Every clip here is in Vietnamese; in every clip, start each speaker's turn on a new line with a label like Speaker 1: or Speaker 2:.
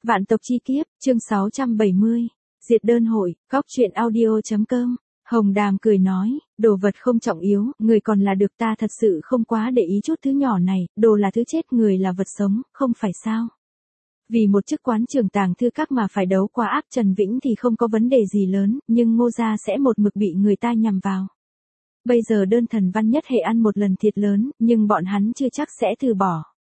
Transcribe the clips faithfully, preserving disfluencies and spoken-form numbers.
Speaker 1: Vạn tộc chi kiếp, chương sáu trăm bảy mươi. Diệt đơn hội, góc truyện audio chấm com. Hồng Đàm cười nói, đồ vật không trọng yếu, người còn là được, ta thật sự không quá để ý chút thứ nhỏ này, đồ là thứ chết, người là vật sống, không phải sao. Vì một chức quán trưởng tàng thư các mà phải đấu qua áp Trần Vĩnh thì không có vấn đề gì lớn, nhưng Ngô gia sẽ một mực bị người ta nhằm vào. Bây giờ đơn thần Văn Nhất Hệ ăn một lần thiệt lớn, nhưng bọn hắn chưa chắc sẽ từ bỏ.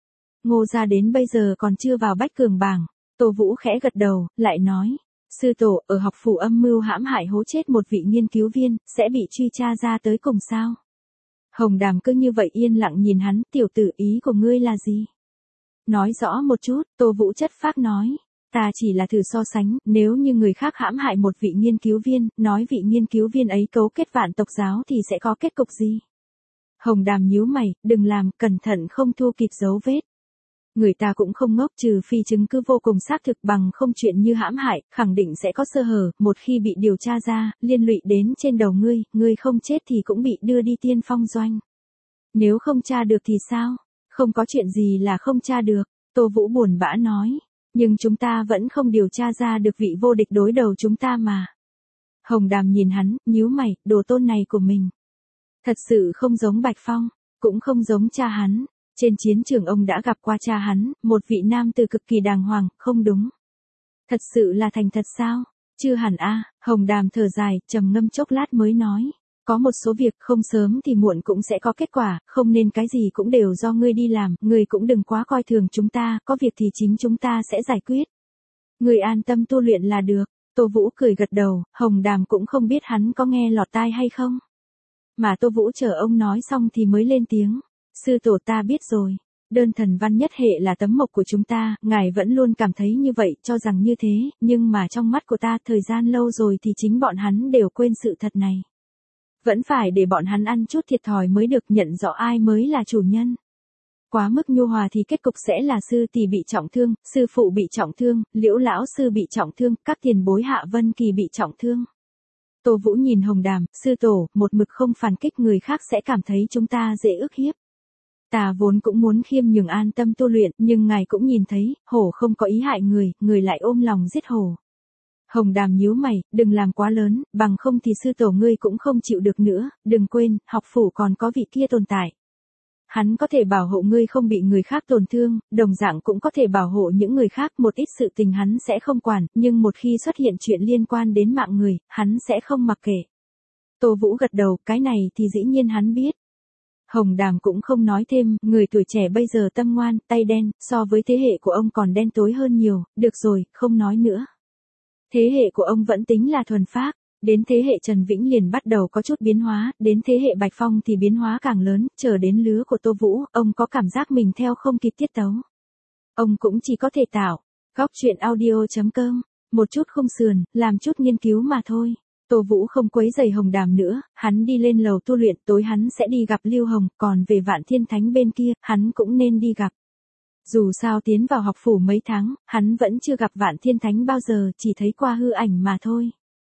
Speaker 1: Ngô gia đến bây giờ còn chưa vào bách cường bảng. Tô Vũ khẽ gật đầu, lại nói, sư tổ, ở học phủ âm mưu hãm hại hố chết một vị nghiên cứu viên, sẽ bị truy tra ra tới cùng sao? Hồng Đàm cứ như vậy yên lặng nhìn hắn, tiểu tử, ý của ngươi là gì? Nói rõ một chút, Tô Vũ chất phác nói, ta chỉ là thử so sánh, nếu như người khác hãm hại một vị nghiên cứu viên, nói vị nghiên cứu viên ấy cấu kết Vạn tộc giáo thì sẽ có kết cục gì? Hồng Đàm nhíu mày, đừng làm, cẩn thận không thu kịp dấu vết. Người ta cũng không ngốc, trừ phi chứng cứ vô cùng xác thực, bằng không chuyện như hãm hại, khẳng định sẽ có sơ hở, một khi bị điều tra ra, liên lụy đến trên đầu ngươi, ngươi không chết thì cũng bị đưa đi tiên phong doanh. Nếu không tra được thì sao? Không có chuyện gì là không tra được, Tô Vũ buồn bã nói, nhưng chúng ta vẫn không điều tra ra được vị vô địch đối đầu chúng ta mà. Hồng Đàm nhìn hắn, nhíu mày, đồ tôn này của mình. Thật sự không giống Bạch Phong, cũng không giống cha hắn. Trên chiến trường ông đã gặp qua cha hắn, một vị nam tử cực kỳ đàng hoàng, không đúng. Thật sự là thành thật sao? Chưa hẳn a. Hồng Đàm thở dài, trầm ngâm chốc lát mới nói. Có một số việc không sớm thì muộn cũng sẽ có kết quả, không nên cái gì cũng đều do ngươi đi làm, ngươi cũng đừng quá coi thường chúng ta, có việc thì chính chúng ta sẽ giải quyết. Ngươi an tâm tu luyện là được. Tô Vũ cười gật đầu, Hồng Đàm cũng không biết hắn có nghe lọt tai hay không. Mà Tô Vũ chờ ông nói xong thì mới lên tiếng. Sư tổ, ta biết rồi. Đơn thần Văn Nhất Hệ là tấm mộc của chúng ta, ngài vẫn luôn cảm thấy như vậy, cho rằng như thế, nhưng mà trong mắt của ta thời gian lâu rồi thì chính bọn hắn đều quên sự thật này. Vẫn phải để bọn hắn ăn chút thiệt thòi mới được, nhận rõ ai mới là chủ nhân. Quá mức nhu hòa thì kết cục sẽ là sư tỷ bị trọng thương, sư phụ bị trọng thương, Liễu lão sư bị trọng thương, các tiền bối Hạ Vân Kỳ bị trọng thương. Tô Vũ nhìn Hồng Đàm, sư tổ, một mực không phản kích người khác sẽ cảm thấy chúng ta dễ ức hiếp. Ta vốn cũng muốn khiêm nhường an tâm tu luyện, nhưng ngài cũng nhìn thấy, hổ không có ý hại người, người lại ôm lòng giết hổ. Hồng Đàm nhíu mày, đừng làm quá lớn, bằng không thì sư tổ ngươi cũng không chịu được nữa, đừng quên, học phủ còn có vị kia tồn tại. Hắn có thể bảo hộ ngươi không bị người khác tổn thương, đồng dạng cũng có thể bảo hộ những người khác, một ít sự tình hắn sẽ không quản, nhưng một khi xuất hiện chuyện liên quan đến mạng người, hắn sẽ không mặc kệ. Tô Vũ gật đầu, cái này thì dĩ nhiên hắn biết. Hồng Đàm cũng không nói thêm, người tuổi trẻ bây giờ tâm ngoan, tay đen, so với thế hệ của ông còn đen tối hơn nhiều, được rồi, không nói nữa. Thế hệ của ông vẫn tính là thuần phác, đến thế hệ Trần Vĩnh liền bắt đầu có chút biến hóa, đến thế hệ Bạch Phong thì biến hóa càng lớn, chờ đến lứa của Tô Vũ, ông có cảm giác mình theo không kịp tiết tấu. Ông cũng chỉ có thể tạo, góc truyện audio chấm com, một chút không sườn, làm chút nghiên cứu mà thôi. Tô Vũ không quấy rầy Hồng Đàm nữa, hắn đi lên lầu tu luyện, tối hắn sẽ đi gặp Lưu Hồng, còn về Vạn Thiên Thánh bên kia, hắn cũng nên đi gặp. Dù sao tiến vào học phủ mấy tháng, hắn vẫn chưa gặp Vạn Thiên Thánh bao giờ, chỉ thấy qua hư ảnh mà thôi.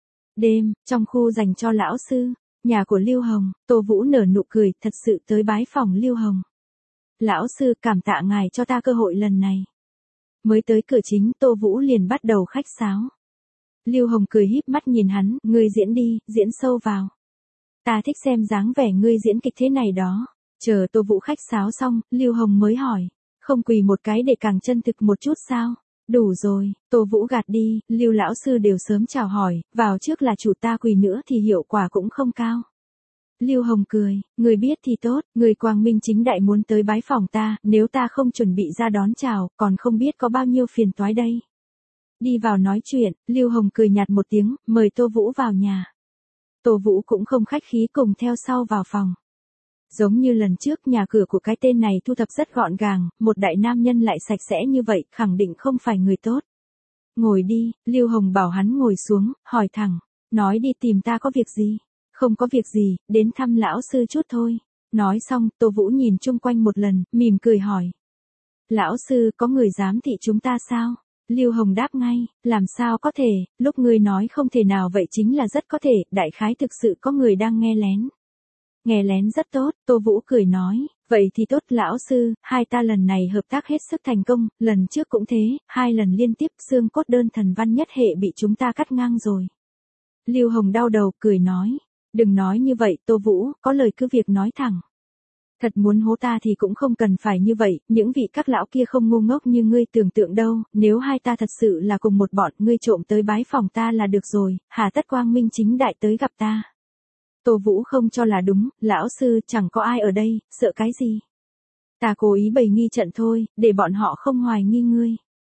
Speaker 1: Đêm, trong khu dành cho lão sư, nhà của Lưu Hồng, Tô Vũ nở nụ cười, thật sự tới bái phòng Lưu Hồng. Lão sư, cảm tạ ngài cho ta cơ hội lần này. Mới tới cửa chính, Tô Vũ liền bắt đầu khách sáo. Lưu Hồng cười híp mắt nhìn hắn, ngươi diễn đi, diễn sâu vào. Ta thích xem dáng vẻ ngươi diễn kịch thế này đó. Chờ Tô Vũ khách sáo xong, Lưu Hồng mới hỏi, không quỳ một cái để càng chân thực một chút sao? Đủ rồi, Tô Vũ gạt đi, Lưu lão sư đều sớm chào hỏi, vào trước là chủ, ta quỳ nữa thì hiệu quả cũng không cao. Lưu Hồng cười, người biết thì tốt, người quang minh chính đại muốn tới bái phòng ta, nếu ta không chuẩn bị ra đón chào, còn không biết có bao nhiêu phiền toái đây. Đi vào nói chuyện, Lưu Hồng cười nhạt một tiếng, mời Tô Vũ vào nhà. Tô Vũ cũng không khách khí cùng theo sau vào phòng. Giống như lần trước, nhà cửa của cái tên này thu thập rất gọn gàng, một đại nam nhân lại sạch sẽ như vậy, khẳng định không phải người tốt. Ngồi đi, Lưu Hồng bảo hắn ngồi xuống, hỏi thẳng, nói đi, tìm ta có việc gì? Không có việc gì, đến thăm lão sư chút thôi. Nói xong, Tô Vũ nhìn chung quanh một lần, mỉm cười hỏi. Lão sư, có người giám thị chúng ta sao? Lưu Hồng đáp ngay, làm sao có thể, lúc ngươi nói không thể nào vậy chính là rất có thể, đại khái thực sự có người đang nghe lén. Nghe lén rất tốt, Tô Vũ cười nói, vậy thì tốt lão sư, hai ta lần này hợp tác hết sức thành công, lần trước cũng thế, hai lần liên tiếp xương cốt đơn thần văn nhất hệ bị chúng ta cắt ngang rồi. Lưu Hồng đau đầu cười nói, đừng nói như vậy Tô Vũ, có lời cứ việc nói thẳng. Thật muốn hố ta thì cũng không cần phải như vậy, những vị các lão kia không ngu ngốc như ngươi tưởng tượng đâu, nếu hai ta thật sự là cùng một bọn, ngươi trộm tới bái phòng ta là được rồi, hà tất quang minh chính đại tới gặp ta. Tô Vũ không cho là đúng, lão sư chẳng có ai ở đây, sợ cái gì. Ta cố ý bày nghi trận thôi, để bọn họ không hoài nghi ngươi.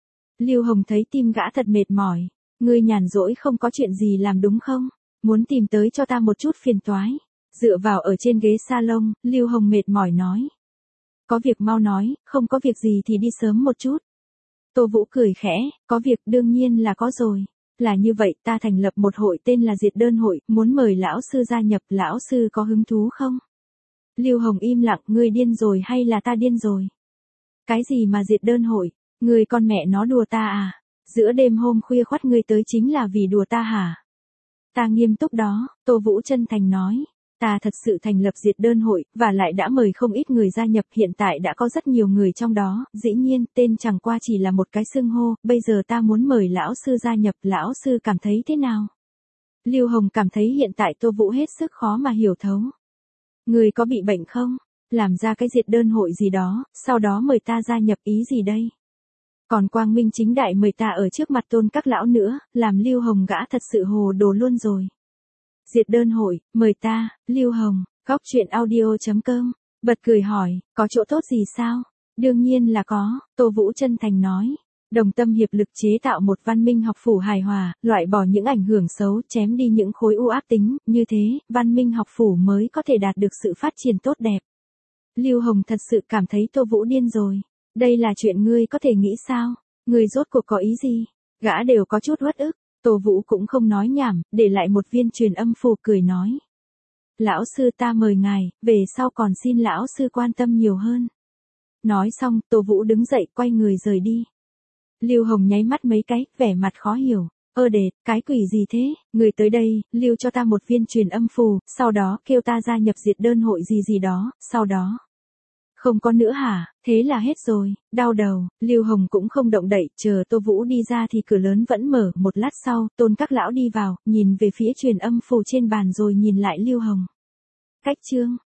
Speaker 1: Lưu Hồng thấy tim gã thật mệt mỏi, ngươi nhàn rỗi không có chuyện gì làm đúng không, muốn tìm tới cho ta một chút phiền toái. Dựa vào ở trên ghế salon, Lưu Hồng mệt mỏi nói. Có việc mau nói, không có việc gì thì đi sớm một chút. Tô Vũ cười khẽ, có việc đương nhiên là có rồi. Là như vậy, ta thành lập một hội tên là Diệt Đơn Hội, muốn mời lão sư gia nhập, lão sư có hứng thú không? Lưu Hồng im lặng, ngươi điên rồi hay là ta điên rồi? Cái gì mà Diệt Đơn Hội? Ngươi con mẹ nó đùa ta à? Giữa đêm hôm khuya khoắt ngươi tới chính là vì đùa ta hả? Ta nghiêm túc đó, Tô Vũ chân thành nói. Ta thật sự thành lập Diệt Đơn Hội, và lại đã mời không ít người gia nhập, hiện tại đã có rất nhiều người trong đó, dĩ nhiên, tên chẳng qua chỉ là một cái xưng hô, bây giờ ta muốn mời lão sư gia nhập, lão sư cảm thấy thế nào? Lưu Hồng cảm thấy hiện tại Tô Vũ hết sức khó mà hiểu thấu. Người có bị bệnh không? Làm ra cái Diệt Đơn Hội gì đó, sau đó mời ta gia nhập ý gì đây? Còn quang minh chính đại mời ta ở trước mặt tôn các lão nữa, làm Lưu Hồng gã thật sự hồ đồ luôn rồi. Diệt Đơn Hội, mời ta, Lưu Hồng, góc truyện audio chấm com, bật cười hỏi, có chỗ tốt gì sao? Đương nhiên là có, Tô Vũ chân thành nói. Đồng tâm hiệp lực chế tạo một văn minh học phủ hài hòa, loại bỏ những ảnh hưởng xấu, chém đi những khối u ác tính, như thế, văn minh học phủ mới có thể đạt được sự phát triển tốt đẹp. Lưu Hồng thật sự cảm thấy Tô Vũ điên rồi. Đây là chuyện ngươi có thể nghĩ sao? Ngươi rốt cuộc có ý gì? Gã đều có chút uất ức. Tô Vũ cũng không nói nhảm, để lại một viên truyền âm phù cười nói. Lão sư ta mời ngài, về sau còn xin lão sư quan tâm nhiều hơn. Nói xong, Tô Vũ đứng dậy quay người rời đi. Lưu Hồng nháy mắt mấy cái, vẻ mặt khó hiểu. Ơ đệt, cái quỷ gì thế, người tới đây, lưu cho ta một viên truyền âm phù, sau đó kêu ta gia nhập Diệt Đơn Hội gì gì đó, sau đó. Không có nữa hả, thế là hết rồi, đau đầu, Lưu Hồng cũng không động đậy, chờ Tô Vũ đi ra thì cửa lớn vẫn mở, một lát sau, tôn các lão đi vào, nhìn về phía truyền âm phù trên bàn rồi nhìn lại Lưu Hồng. Cách chương.